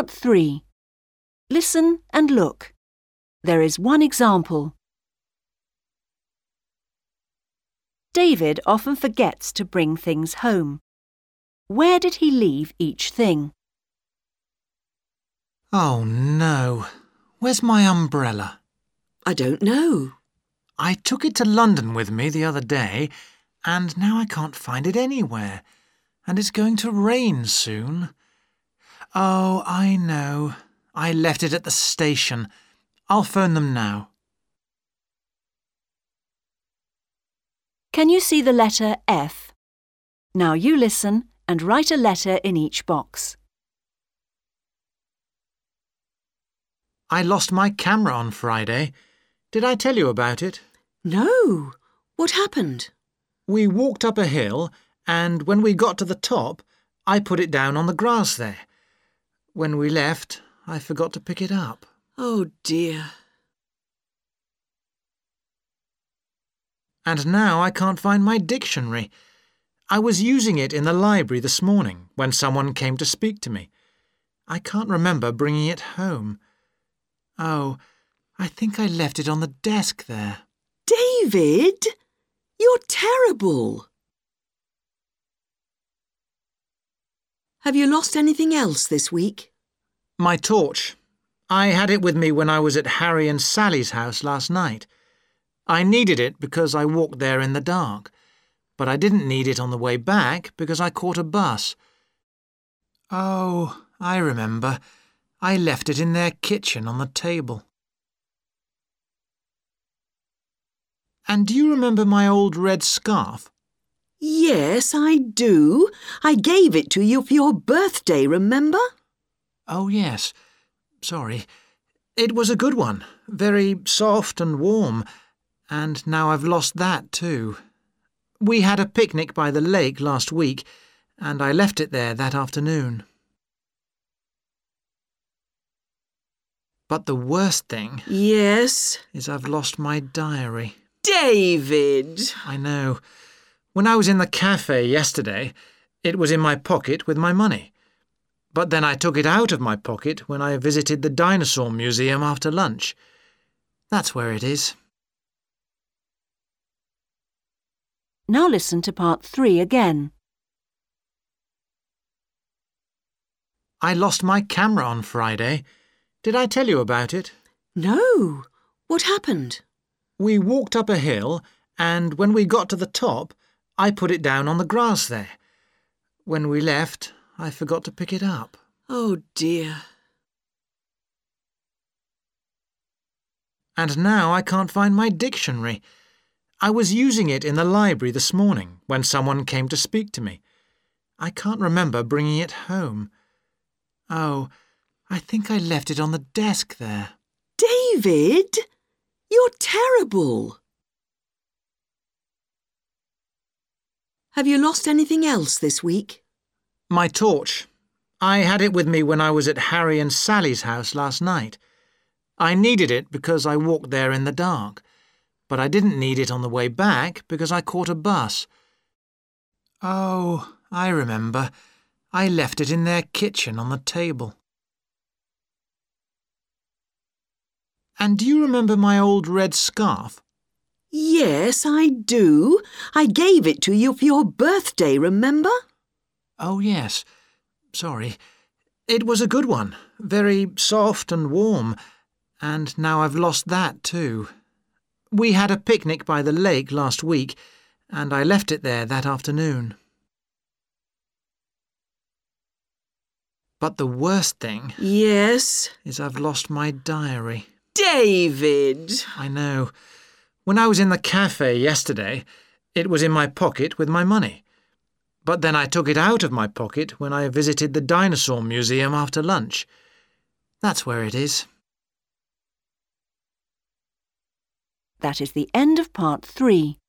Part 3. Listen and look. There is one example. David often forgets to bring things home. Where did he leave each thing? Oh no. Where's my umbrella? I don't know. I took it to London with me the other day, and now I can't find it anywhere. And it's going to rain soon. Oh, I know. I left it at the station. I'll phone them now. Can you see the letter F? Now you listen and write a letter in each box. I lost my camera on Friday. Did I tell you about it? No. What happened? We walked up a hill, and when we got to the top, I put it down on the grass there. When we left, I forgot to pick it up. Oh dear. And now I can't find my dictionary. I was using it in the library this morning when someone came to speak to me. I can't remember bringing it home. Oh, I think I left it on the desk there. David, you're terrible. Have you lost anything else this week? My torch. I had it with me when I was at Harry and Sally's house last night. I needed it because I walked there in the dark, but I didn't need it on the way back because I caught a bus. Oh, I remember. I left it in their kitchen on the table. And do you remember my old red scarf? Yes, I do. I gave it to you for your birthday, remember? Oh, yes. Sorry. It was a good one. Very soft and warm. And now I've lost that too. We had a picnic by the lake last week, and I left it there that afternoon. But the worst thing... Yes? ...is I've lost my diary. David! I know. When I was in the cafe yesterday, it was in my pocket with my money. But then I took it out of my pocket when I visited the dinosaur museum after lunch. That's where it is. Now listen to Part 3 again. I lost my camera on Friday. Did I tell you about it? No. What happened? We walked up a hill, and when we got to the top, I put it down on the grass there. When we left, I forgot to pick it up. Oh dear. And now I can't find my dictionary. I was using it in the library this morning when someone came to speak to me. I can't remember bringing it home. Oh, I think I left it on the desk there. David, you're terrible. Have you lost anything else this week? My torch. I had it with me when I was at Harry and Sally's house last night. I needed it because I walked there in the dark, but I didn't need it on the way back because I caught a bus. Oh, I remember. I left it in their kitchen on the table. And do you remember my old red scarf? Yes, I do. I gave it to you for your birthday, remember? Oh, yes. Sorry. It was a good one. Very soft and warm. And now I've lost that too. We had a picnic by the lake last week, and I left it there that afternoon. But the worst thing... Yes? ...is I've lost my diary. David! I know. When I was in the cafe yesterday, it was in my pocket with my money. But then I took it out of my pocket when I visited the dinosaur museum after lunch. That's where it is. That is the end of Part 3.